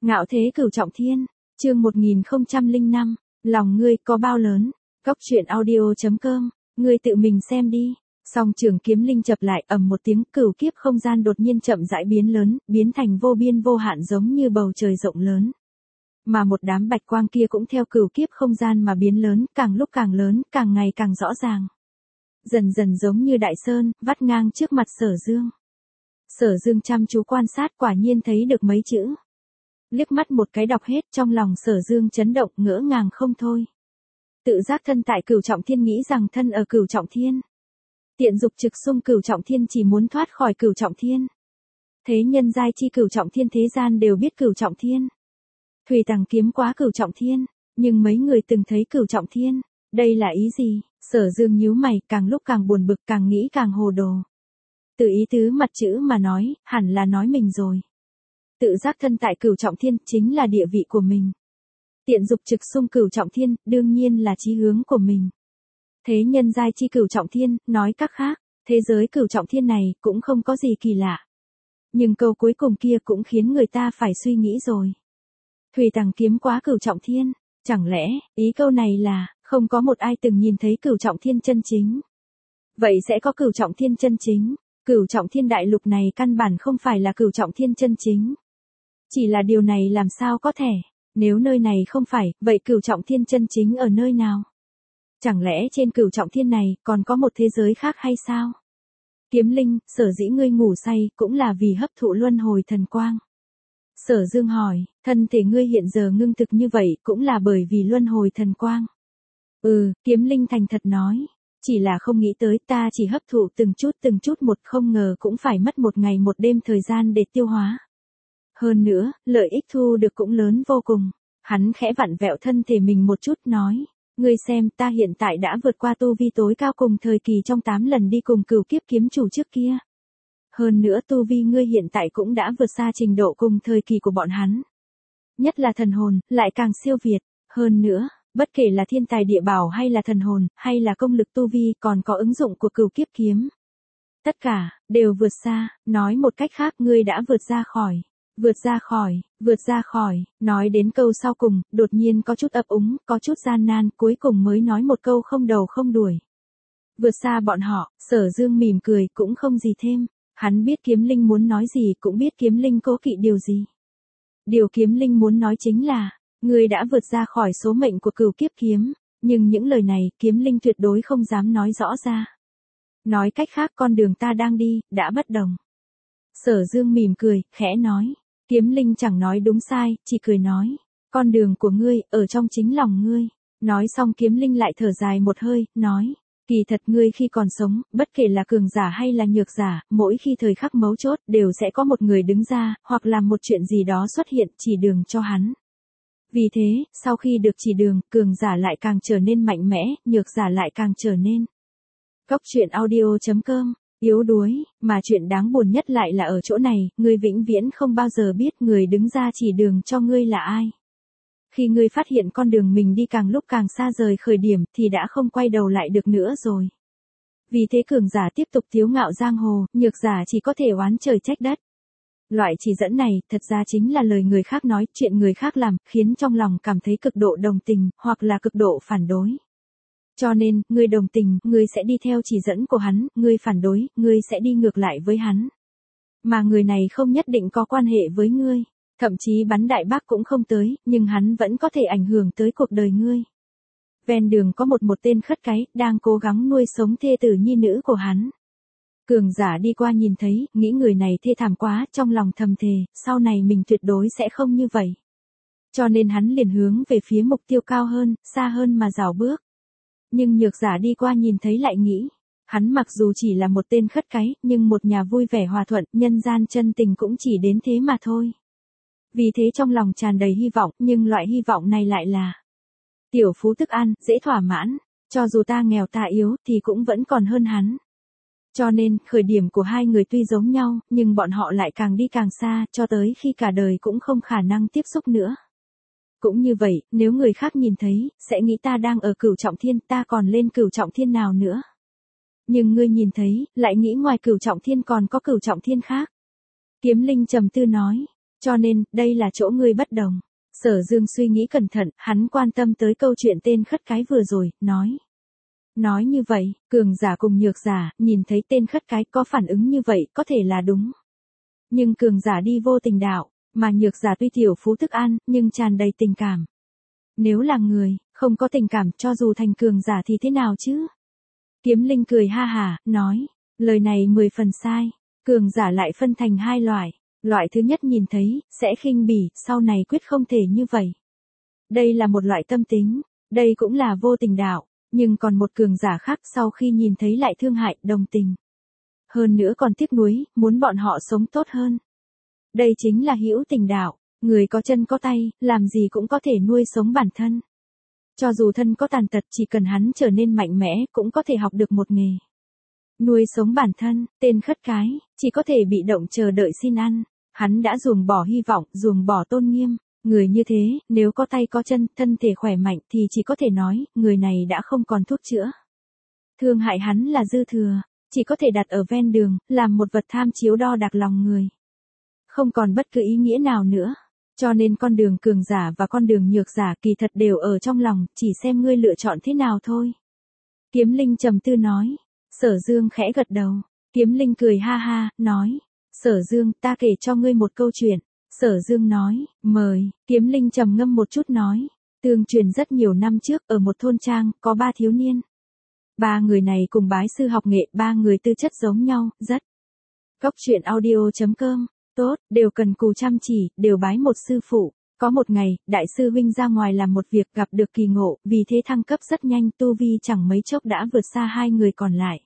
Ngạo thế cửu trọng thiên, chương 1005, lòng ngươi có bao lớn, Cốc truyện audio.com, ngươi tự mình xem đi. Song trường kiếm linh chập lại ầm một tiếng, cửu kiếp không gian đột nhiên chậm rãi biến lớn, biến thành vô biên vô hạn giống như bầu trời rộng lớn. Mà một đám bạch quang kia cũng theo cửu kiếp không gian mà biến lớn, càng lúc càng lớn, càng ngày càng rõ ràng. Dần dần giống như đại sơn, vắt ngang trước mặt Sở Dương. Sở Dương chăm chú quan sát, quả nhiên thấy được mấy chữ. Liếc mắt một cái đọc hết, trong lòng Sở Dương chấn động, ngỡ ngàng không thôi. Tự giác thân tại cửu trọng thiên, nghĩ rằng thân ở cửu trọng thiên. Tiện dục trực xung cửu trọng thiên, chỉ muốn thoát khỏi cửu trọng thiên. Thế nhân giai chi cửu trọng thiên, thế gian đều biết cửu trọng thiên. Thùy Tằng kiếm quá cửu trọng thiên, nhưng mấy người từng thấy cửu trọng thiên, đây là ý gì? Sở Dương nhíu mày, càng lúc càng buồn bực, càng nghĩ càng hồ đồ. Từ ý tứ mặt chữ mà nói, hẳn là nói mình rồi. Tự giác thân tại cửu trọng thiên, chính là địa vị của mình. Tiện dục trực xung cửu trọng thiên, đương nhiên là chí hướng của mình. Thế nhân giai chi cửu trọng thiên, nói cách khác, thế giới cửu trọng thiên này cũng không có gì kỳ lạ. Nhưng câu cuối cùng kia cũng khiến người ta phải suy nghĩ rồi. Thùy Tằng kiếm quá cửu trọng thiên, chẳng lẽ, ý câu này là, không có một ai từng nhìn thấy cửu trọng thiên chân chính. Vậy sẽ có cửu trọng thiên chân chính, cửu trọng thiên đại lục này căn bản không phải là cửu trọng thiên chân chính. Chỉ là điều này làm sao có thể, nếu nơi này không phải, vậy cửu trọng thiên chân chính ở nơi nào? Chẳng lẽ trên cửu trọng thiên này còn có một thế giới khác hay sao? Kiếm Linh, sở dĩ ngươi ngủ say cũng là vì hấp thụ luân hồi thần quang. Sở Dương hỏi, thân thể ngươi hiện giờ ngưng thực như vậy cũng là bởi vì luân hồi thần quang. Kiếm Linh thành thật nói, chỉ là không nghĩ tới ta chỉ hấp thụ từng chút một, không ngờ cũng phải mất một ngày một đêm thời gian để tiêu hóa. Hơn nữa, lợi ích thu được cũng lớn vô cùng. Hắn khẽ vặn vẹo thân thể mình một chút nói, ngươi xem ta hiện tại đã vượt qua tu vi tối cao cùng thời kỳ trong 8 lần đi cùng cửu kiếp kiếm chủ trước kia. Hơn nữa tu vi ngươi hiện tại cũng đã vượt xa trình độ cùng thời kỳ của bọn hắn. Nhất là thần hồn, lại càng siêu việt. Hơn nữa, bất kể là thiên tài địa bảo hay là thần hồn, hay là công lực tu vi, còn có ứng dụng của cửu kiếp kiếm. Tất cả, đều vượt xa, nói một cách khác ngươi đã vượt ra khỏi, nói đến câu sau cùng, đột nhiên có chút ấp úng, có chút gian nan, cuối cùng mới nói một câu không đầu không đuôi. Vượt xa bọn họ, Sở Dương mỉm cười, cũng không gì thêm. Hắn biết Kiếm Linh muốn nói gì, cũng biết Kiếm Linh cố kỵ điều gì. Điều Kiếm Linh muốn nói chính là, ngươi đã vượt ra khỏi số mệnh của cửu kiếp kiếm, nhưng những lời này Kiếm Linh tuyệt đối không dám nói rõ ra. Nói cách khác con đường ta đang đi, đã bất đồng. Sở Dương mỉm cười, khẽ nói. Kiếm Linh chẳng nói đúng sai, chỉ cười nói. Con đường của ngươi, ở trong chính lòng ngươi. Nói xong Kiếm Linh lại thở dài một hơi, nói. Kỳ thật ngươi khi còn sống, bất kể là cường giả hay là nhược giả, mỗi khi thời khắc mấu chốt, đều sẽ có một người đứng ra, hoặc làm một chuyện gì đó xuất hiện, chỉ đường cho hắn. Vì thế, sau khi được chỉ đường, cường giả lại càng trở nên mạnh mẽ, nhược giả lại càng trở nên. Cốc truyện audio.com, yếu đuối, mà chuyện đáng buồn nhất lại là ở chỗ này, ngươi vĩnh viễn không bao giờ biết người đứng ra chỉ đường cho ngươi là ai. Khi ngươi phát hiện con đường mình đi càng lúc càng xa rời khởi điểm thì đã không quay đầu lại được nữa rồi. Vì thế cường giả tiếp tục tiếu ngạo giang hồ, nhược giả chỉ có thể oán trời trách đất. Loại chỉ dẫn này thật ra chính là lời người khác nói, chuyện người khác làm, khiến trong lòng cảm thấy cực độ đồng tình, hoặc là cực độ phản đối. Cho nên, ngươi đồng tình, ngươi sẽ đi theo chỉ dẫn của hắn, ngươi phản đối, ngươi sẽ đi ngược lại với hắn. Mà người này không nhất định có quan hệ với ngươi. Thậm chí bắn đại bác cũng không tới, nhưng hắn vẫn có thể ảnh hưởng tới cuộc đời ngươi. Ven đường có một tên khất cái, đang cố gắng nuôi sống thê tử nhi nữ của hắn. Cường giả đi qua nhìn thấy, nghĩ người này thê thảm quá, trong lòng thầm thề, sau này mình tuyệt đối sẽ không như vậy. Cho nên hắn liền hướng về phía mục tiêu cao hơn, xa hơn mà rảo bước. Nhưng nhược giả đi qua nhìn thấy lại nghĩ, hắn mặc dù chỉ là một tên khất cái, nhưng một nhà vui vẻ hòa thuận, nhân gian chân tình cũng chỉ đến thế mà thôi. Vì thế trong lòng tràn đầy hy vọng, nhưng loại hy vọng này lại là tiểu phú tức ăn, dễ thỏa mãn, cho dù ta nghèo ta yếu thì cũng vẫn còn hơn hắn. Cho nên, khởi điểm của hai người tuy giống nhau, nhưng bọn họ lại càng đi càng xa, cho tới khi cả đời cũng không khả năng tiếp xúc nữa. Cũng như vậy, nếu người khác nhìn thấy, sẽ nghĩ ta đang ở cửu trọng thiên, ta còn lên cửu trọng thiên nào nữa. Nhưng ngươi nhìn thấy, lại nghĩ ngoài cửu trọng thiên còn có cửu trọng thiên khác. Kiếm Linh trầm tư nói. Cho nên, đây là chỗ ngươi bất đồng. Sở Dương suy nghĩ cẩn thận, hắn quan tâm tới câu chuyện tên khất cái vừa rồi, nói. Nói như vậy, cường giả cùng nhược giả, nhìn thấy tên khất cái có phản ứng như vậy có thể là đúng. Nhưng cường giả đi vô tình đạo, mà nhược giả tuy tiểu phú thức ăn, nhưng tràn đầy tình cảm. Nếu là người, không có tình cảm cho dù thành cường giả thì thế nào chứ? Kiếm Linh cười ha hả, nói, lời này 10 phần sai, cường giả lại phân thành hai loại. Loại thứ nhất nhìn thấy, sẽ khinh bỉ, sau này quyết không thể như vậy. Đây là một loại tâm tính, đây cũng là vô tình đạo, nhưng còn một cường giả khác sau khi nhìn thấy lại thương hại, đồng tình. Hơn nữa còn tiếc nuối, muốn bọn họ sống tốt hơn. Đây chính là hữu tình đạo, người có chân có tay, làm gì cũng có thể nuôi sống bản thân. Cho dù thân có tàn tật chỉ cần hắn trở nên mạnh mẽ cũng có thể học được một nghề. Nuôi sống bản thân, tên khất cái, chỉ có thể bị động chờ đợi xin ăn. Hắn đã ruồng bỏ hy vọng, ruồng bỏ tôn nghiêm. Người như thế, nếu có tay có chân, thân thể khỏe mạnh thì chỉ có thể nói, người này đã không còn thuốc chữa. Thương hại hắn là dư thừa, chỉ có thể đặt ở ven đường, làm một vật tham chiếu đo đạc lòng người. Không còn bất cứ ý nghĩa nào nữa. Cho nên con đường cường giả và con đường nhược giả kỳ thật đều ở trong lòng, chỉ xem ngươi lựa chọn thế nào thôi. Kiếm Linh trầm tư nói. Sở Dương khẽ gật đầu. Kiếm Linh cười ha ha, nói. Sở Dương, ta kể cho ngươi một câu chuyện. Sở Dương nói, mời. Kiếm Linh trầm ngâm một chút nói. Tương truyền rất nhiều năm trước, ở một thôn trang, có 3 thiếu niên. 3 người này cùng bái sư học nghệ, 3 người tư chất giống nhau, rất. Cốc truyện audio.com. Tốt, đều cần cù chăm chỉ, đều bái một sư phụ. Có một ngày, đại sư huynh ra ngoài làm một việc gặp được kỳ ngộ, vì thế thăng cấp rất nhanh, tu vi chẳng mấy chốc đã vượt xa 2 người còn lại.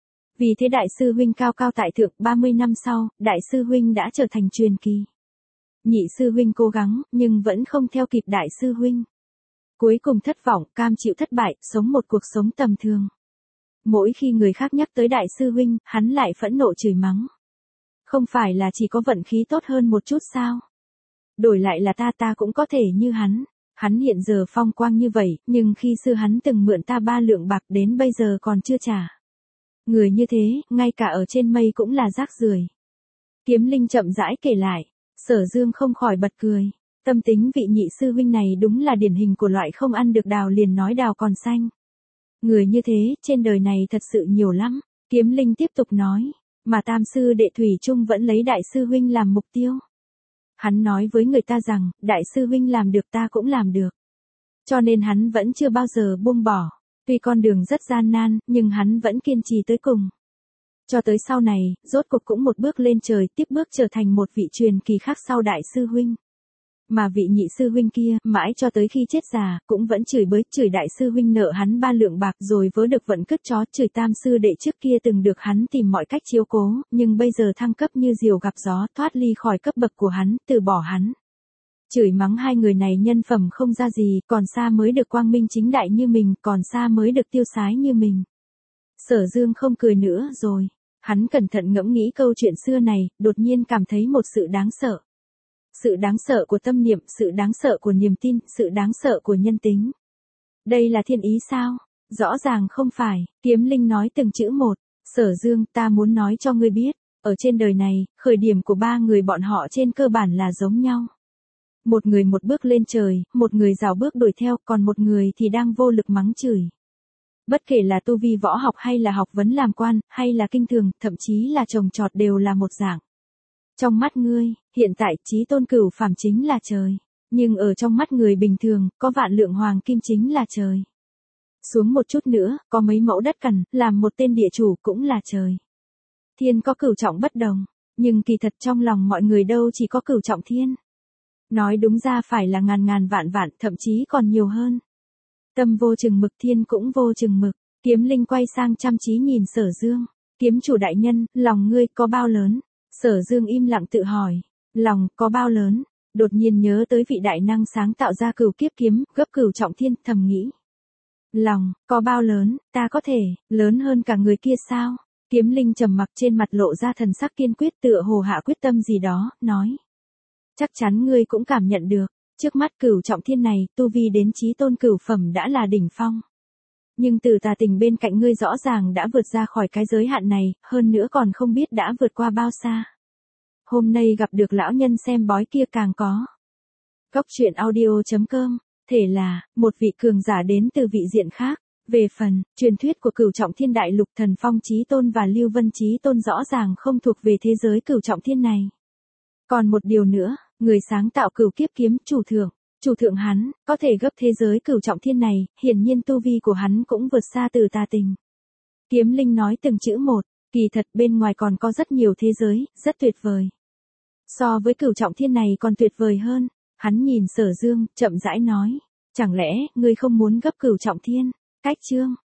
Vì thế đại sư huynh cao cao tại thượng, 30 năm sau, đại sư huynh đã trở thành truyền kỳ. Nhị sư huynh cố gắng, nhưng vẫn không theo kịp đại sư huynh. Cuối cùng thất vọng, cam chịu thất bại, sống một cuộc sống tầm thường. Mỗi khi người khác nhắc tới đại sư huynh, hắn lại phẫn nộ chửi mắng. Không phải là chỉ có vận khí tốt hơn một chút sao? Đổi lại là ta cũng có thể như hắn. Hắn hiện giờ phong quang như vậy, nhưng khi xưa hắn từng mượn ta 3 lượng bạc đến bây giờ còn chưa trả. Người như thế, ngay cả ở trên mây cũng là rác rưởi. Kiếm Linh chậm rãi kể lại. Sở Dương không khỏi bật cười. Tâm tính vị nhị sư huynh này đúng là điển hình của loại không ăn được đào liền nói đào còn xanh. Người như thế, trên đời này thật sự nhiều lắm. Kiếm Linh tiếp tục nói. Mà tam sư đệ Thủy Trung vẫn lấy đại sư huynh làm mục tiêu. Hắn nói với người ta rằng, đại sư huynh làm được ta cũng làm được. Cho nên hắn vẫn chưa bao giờ buông bỏ. Tuy con đường rất gian nan, nhưng hắn vẫn kiên trì tới cùng. Cho tới sau này, rốt cuộc cũng một bước lên trời, tiếp bước trở thành một vị truyền kỳ khác sau đại sư huynh. Mà vị nhị sư huynh kia, mãi cho tới khi chết già, cũng vẫn chửi bới, chửi đại sư huynh nợ hắn 3 lượng bạc rồi vớ được vận cứt chó, chửi tam sư đệ trước kia từng được hắn tìm mọi cách chiếu cố, nhưng bây giờ thăng cấp như diều gặp gió, thoát ly khỏi cấp bậc của hắn, từ bỏ hắn. Chửi mắng 2 người này nhân phẩm không ra gì, còn xa mới được quang minh chính đại như mình, còn xa mới được tiêu sái như mình. Sở Dương không cười nữa rồi. Hắn cẩn thận ngẫm nghĩ câu chuyện xưa này, đột nhiên cảm thấy một sự đáng sợ. Sự đáng sợ của tâm niệm, sự đáng sợ của niềm tin, sự đáng sợ của nhân tính. Đây là thiên ý sao? Rõ ràng không phải. Kiếm Linh nói từng chữ một. Sở Dương, ta muốn nói cho ngươi biết, ở trên đời này, khởi điểm của 3 người bọn họ trên cơ bản là giống nhau. Một người một bước lên trời, một người rào bước đuổi theo, còn một người thì đang vô lực mắng chửi. Bất kể là tu vi võ học hay là học vấn làm quan, hay là kinh thường, thậm chí là trồng trọt đều là một dạng. Trong mắt ngươi, hiện tại chí tôn cửu phàm chính là trời. Nhưng ở trong mắt người bình thường, có vạn lượng hoàng kim chính là trời. Xuống một chút nữa, có mấy mẫu đất cằn, làm một tên địa chủ cũng là trời. Thiên có cửu trọng bất đồng, nhưng kỳ thật trong lòng mọi người đâu chỉ có cửu trọng thiên. Nói đúng ra phải là ngàn ngàn vạn vạn, thậm chí còn nhiều hơn. Tâm vô chừng mực, thiên cũng vô chừng mực. Kiếm Linh quay sang chăm chí nhìn Sở Dương. Kiếm chủ đại nhân, lòng ngươi có bao lớn? Sở Dương im lặng tự hỏi. Lòng có bao lớn? Đột nhiên nhớ tới vị đại năng sáng tạo ra cửu kiếp kiếm, gấp cửu trọng thiên, thầm nghĩ. Lòng, có bao lớn, ta có thể, lớn hơn cả người kia sao? Kiếm Linh trầm mặc, trên mặt lộ ra thần sắc kiên quyết, tựa hồ hạ quyết tâm gì đó, nói. Chắc chắn ngươi cũng cảm nhận được, trước mắt cửu trọng thiên này, tu vi đến chí tôn cửu phẩm đã là đỉnh phong. Nhưng từ tà tình bên cạnh ngươi rõ ràng đã vượt ra khỏi cái giới hạn này, hơn nữa còn không biết đã vượt qua bao xa. Hôm nay gặp được lão nhân xem bói kia càng có. Góc truyện audio.com, thể là, một vị cường giả đến từ vị diện khác. Về phần, truyền thuyết của Cửu Trọng Thiên Đại Lục Thần Phong Chí Tôn và Lưu Vân Chí Tôn rõ ràng không thuộc về thế giới Cửu Trọng Thiên này. Còn một điều nữa, người sáng tạo Cửu Kiếp Kiếm, chủ thượng hắn, có thể gấp thế giới Cửu Trọng Thiên này, hiển nhiên tu vi của hắn cũng vượt xa từ tà tình. Kiếm Linh nói từng chữ một, kỳ thật bên ngoài còn có rất nhiều thế giới, rất tuyệt vời. So với Cửu Trọng Thiên này còn tuyệt vời hơn, hắn nhìn Sở Dương, chậm rãi nói, chẳng lẽ, ngươi không muốn gấp Cửu Trọng Thiên, cách chương.